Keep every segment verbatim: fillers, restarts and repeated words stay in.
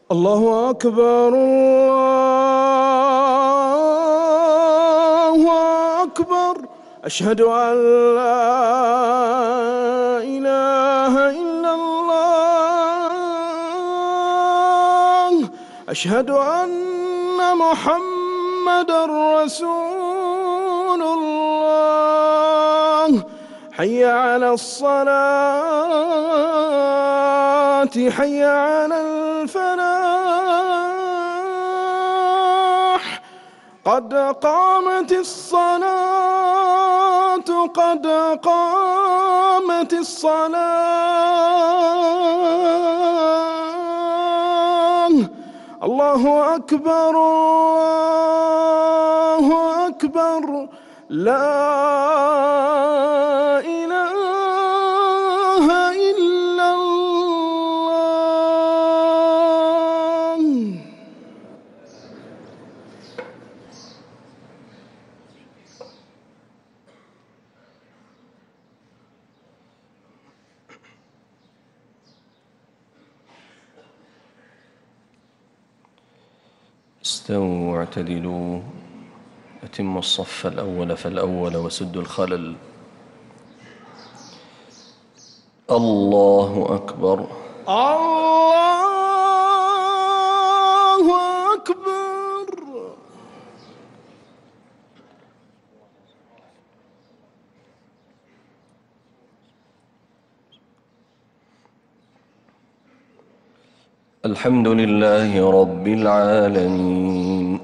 الله أكبر الله أكبر. أشهد أن لا إله إلا الله. أشهد أن محمدًا رسول الله. حي على الصلاة حي على الفلاح. قد قامت الصلاة قد قامت الصلاة. الله أكبر الله أكبر. لا إله إلا الله. استووا واعتدلوا، أتموا الصف الأول فالأول وسدوا الخلل. الله أكبر الله أكبر. الحمد لله رب العالمين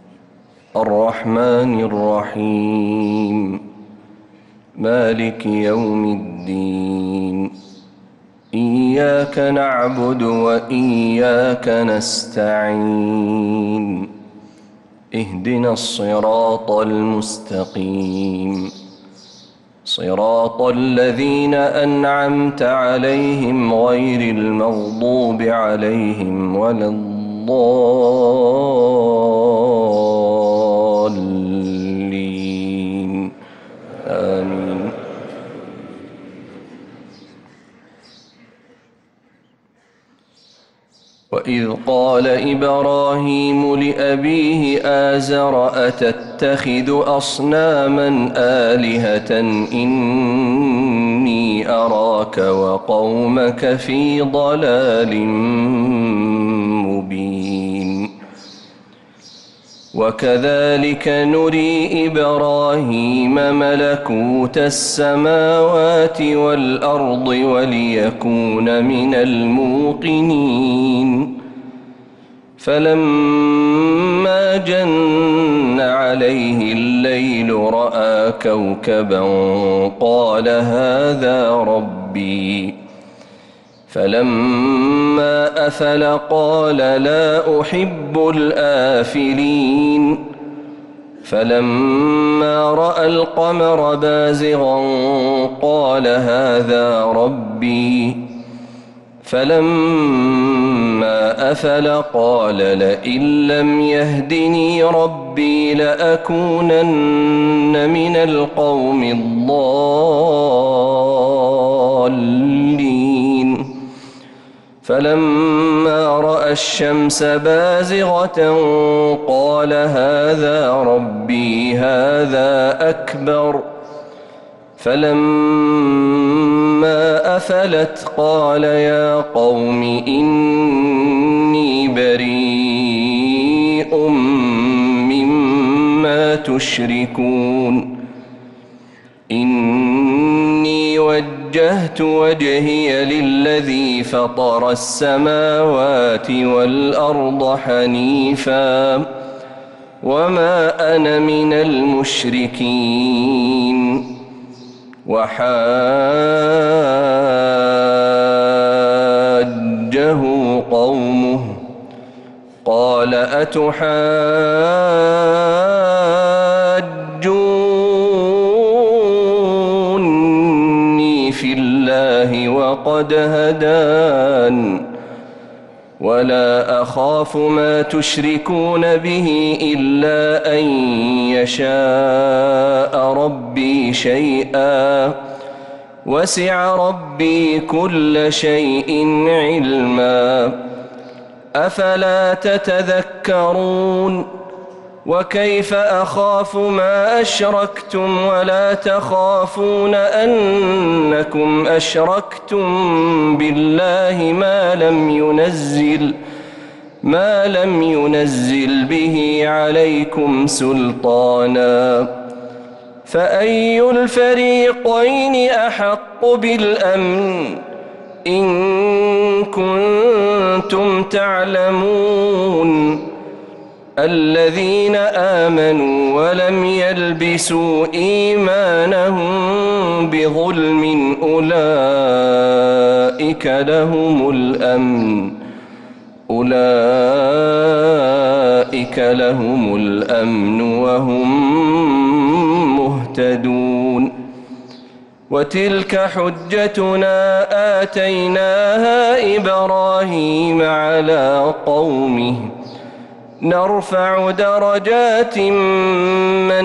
الرحمن الرحيم مالك يوم الدين. إياك نعبد وإياك نستعين. اهدنا الصراط المستقيم صراط الذين أنعمت عليهم غير المغضوب عليهم ولا الضالين. آمين. وإذ قال إبراهيم لأبيه آزر أتتخذ أصناما آلهة إني أراك وقومك في ضلال مبين. وكذلك نري إبراهيم ملكوت السماوات والأرض وليكون من الموقنين. فلما جن عليه الليل رأى كوكبا قال هذا ربي. فلما أفل قال لا أحب الآفلين. فلما رأى القمر بازغا قال هذا ربي. فلما أفل قال لئن لم يهدني ربي لأكونن من القوم الضالين. فلما رأى الشمس بازغة قال هذا ربي هذا أكبر. فلما أفلت قال يا قوم إني بريء مما تشركون. إني وجهت وجهي للذي فطر السماوات والأرض حنيفا وما أنا من المشركين. وحاجه قومه قال أتحاجوني في الله وقد هدان ولا أخاف ما تشركون به إلا أن يشاء ربي شيئا وسع ربي كل شيء علما أفلا تتذكرون وكيف أخاف ما أشركتم ولا تخافون أنكم أشركتم بالله ما لم ينزل ما لم ينزل به عليكم سلطانا فأي الفريقين أحق بالأمن إن كنتم تعلمون الذين آمنوا ولم يلبسوا إيمانهم بظلم أولئك لهم الأمن أولئك لهم الأمن وهم مهتدون وتلك حجتنا آتيناها إبراهيم على قومه نرفع درجات من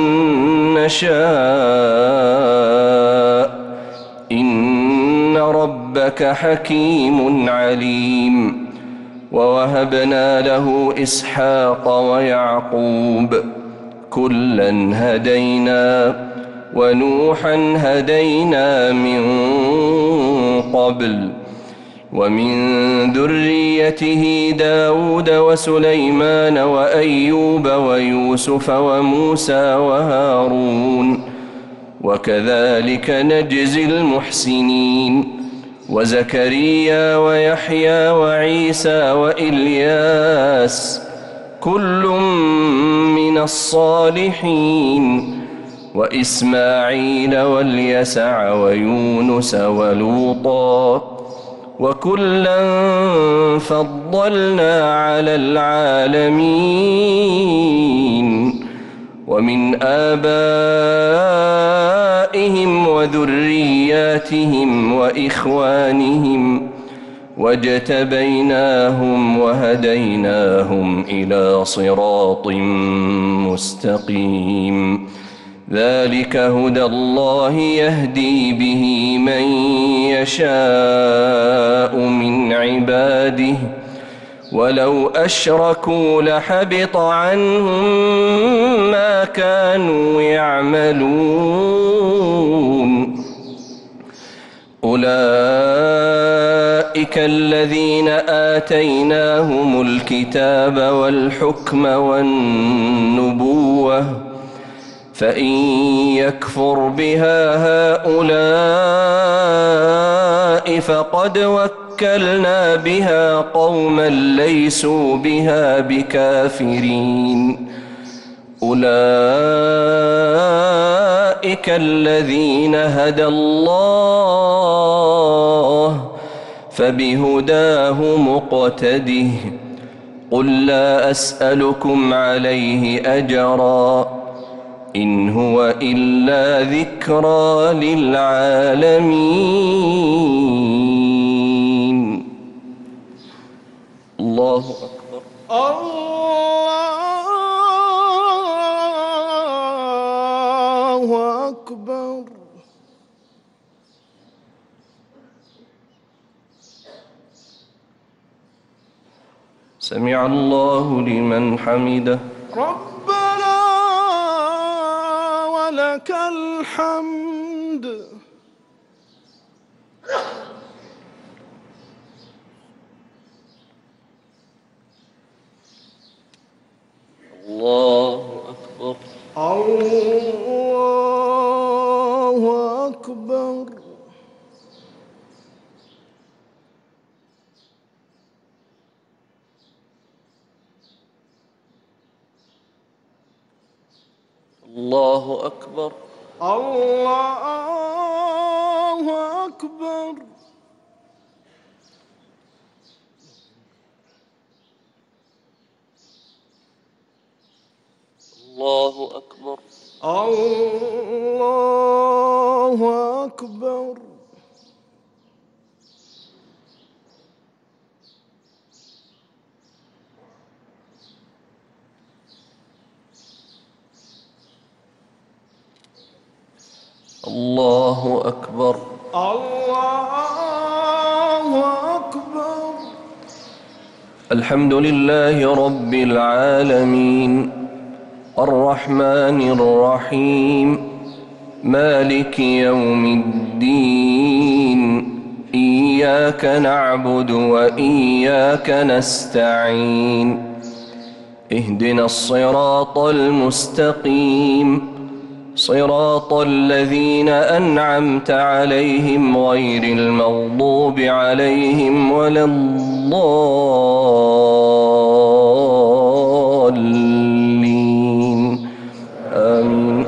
نشاء إن ربك حكيم عليم ووهبنا له إسحاق ويعقوب كلا هدينا ونوحا هدينا من قبل ومن ذريته داود وسليمان وأيوب ويوسف وموسى وهارون وكذلك نجزي المحسنين وزكريا ويحيى وعيسى وإلياس كل من الصالحين وإسماعيل واليسع ويونس ولوطا وكلا فضلنا على العالمين ومن آبائهم وذرياتهم وإخوانهم واجتبيناهم وهديناهم إلى صراط مستقيم ذلك هدى الله يهدي به من يشاء من عباده ولو أشركوا لحبط عنهم ما كانوا يعملون أولئك الذين آتيناهم الكتاب والحكم والنبوة فإن يكفر بها هؤلاء فقد وكلنا بها قوما ليسوا بها بكافرين أولئك الذين هدى الله فبهداه مقتده قل لا أسألكم عليه أجرا إن هو إلا ذكرى للعالمين. الله أكبر. الله أكبر. سمع الله لمن حمده. ربنا ولك الحمد. الله أكبر. الله أكبر. الله أكبر. الله أكبر. الله أكبر. الله أكبر. الله أكبر. الله أكبر. الحمد لله رب العالمين الرحمن الرحيم مالك يوم الدين إياك نعبد وإياك نستعين اهدنا الصراط المستقيم صراط الذين أنعمت عليهم غير المغضوب عليهم ولا الضالين آمين.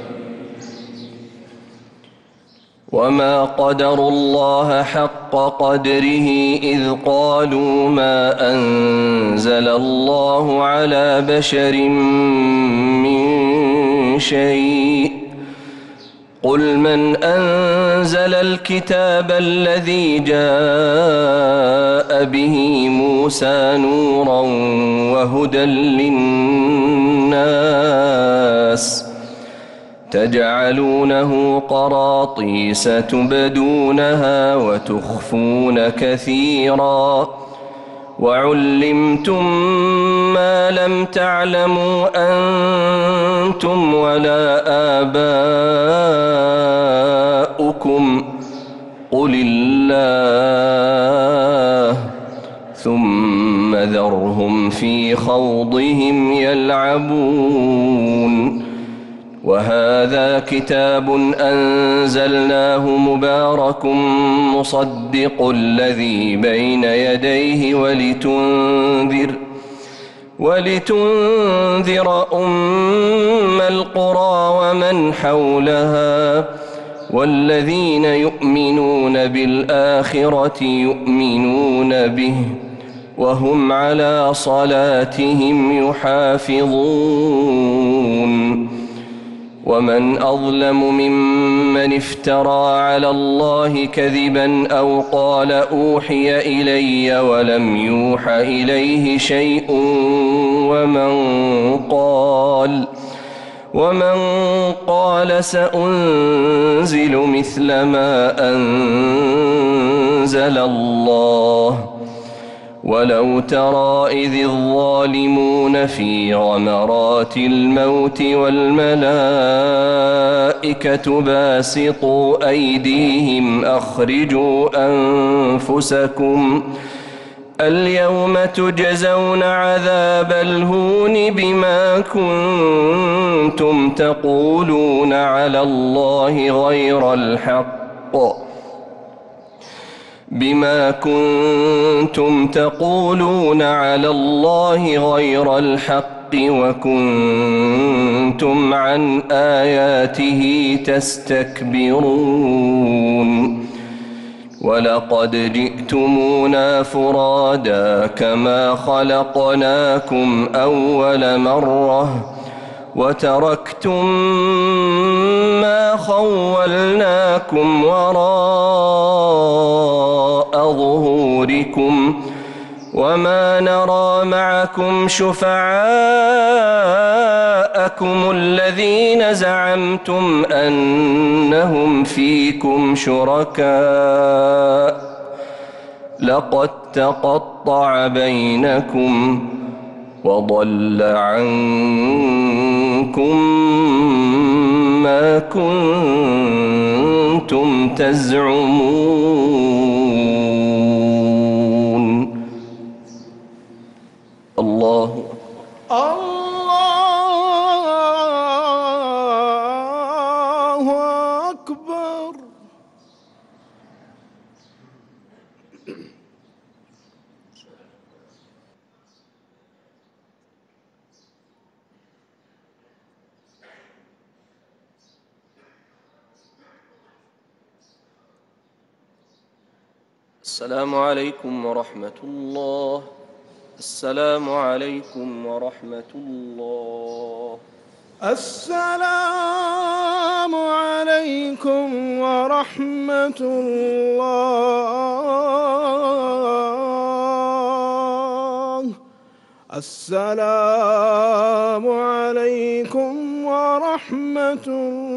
وما قدروا الله حق قدره إذ قالوا ما أنزل الله على بشر من شيء قل من أنزل الكتاب الذي جاء به موسى نورا وهدى للناس تجعلونه قراطيس تبدونها وتخفون كثيرا وعلمتم ما لم تعلموا أنتم ولا آباؤكم قل الله ثم ذرهم في خوضهم يلعبون. وهذا كتاب أنزلناه مبارك مصدق الذي بين يديه ولتنذر ولتنذر أم القرى ومن حولها والذين يؤمنون بالآخرة يؤمنون به وهم على صلاتهم يحافظون. ومن أظلم ممن افترى على الله كذبا أو قال أوحي إلي ولم يوح إليه شيء ومن قال ومن قال سأنزل مثل ما أنزل الله ولو ترى إذ الظالمون في غمرات الموت والملائكة باسطوا أيديهم أخرجوا أنفسكم اليوم تجزون عذاب الهون بما كنتم تقولون على الله غير الحق بما كنتم تقولون على الله غير الحق وكنتم عن آياته تستكبرون. ولقد جئتمونا فرادا كما خلقناكم أول مرة وتركتم ما خولناكم وراء ظهوركم وما نرى معكم شفعاءكم الذين زعمتم أنهم فيكم شركاء لقد تقطع بينكم وضل عنكم ما كنتم تزعمون. الله الله أكبر. السلام عليكم ورحمة الله. السلام عليكم ورحمة الله. السلام عليكم ورحمة الله. السلام عليكم ورحمة الله.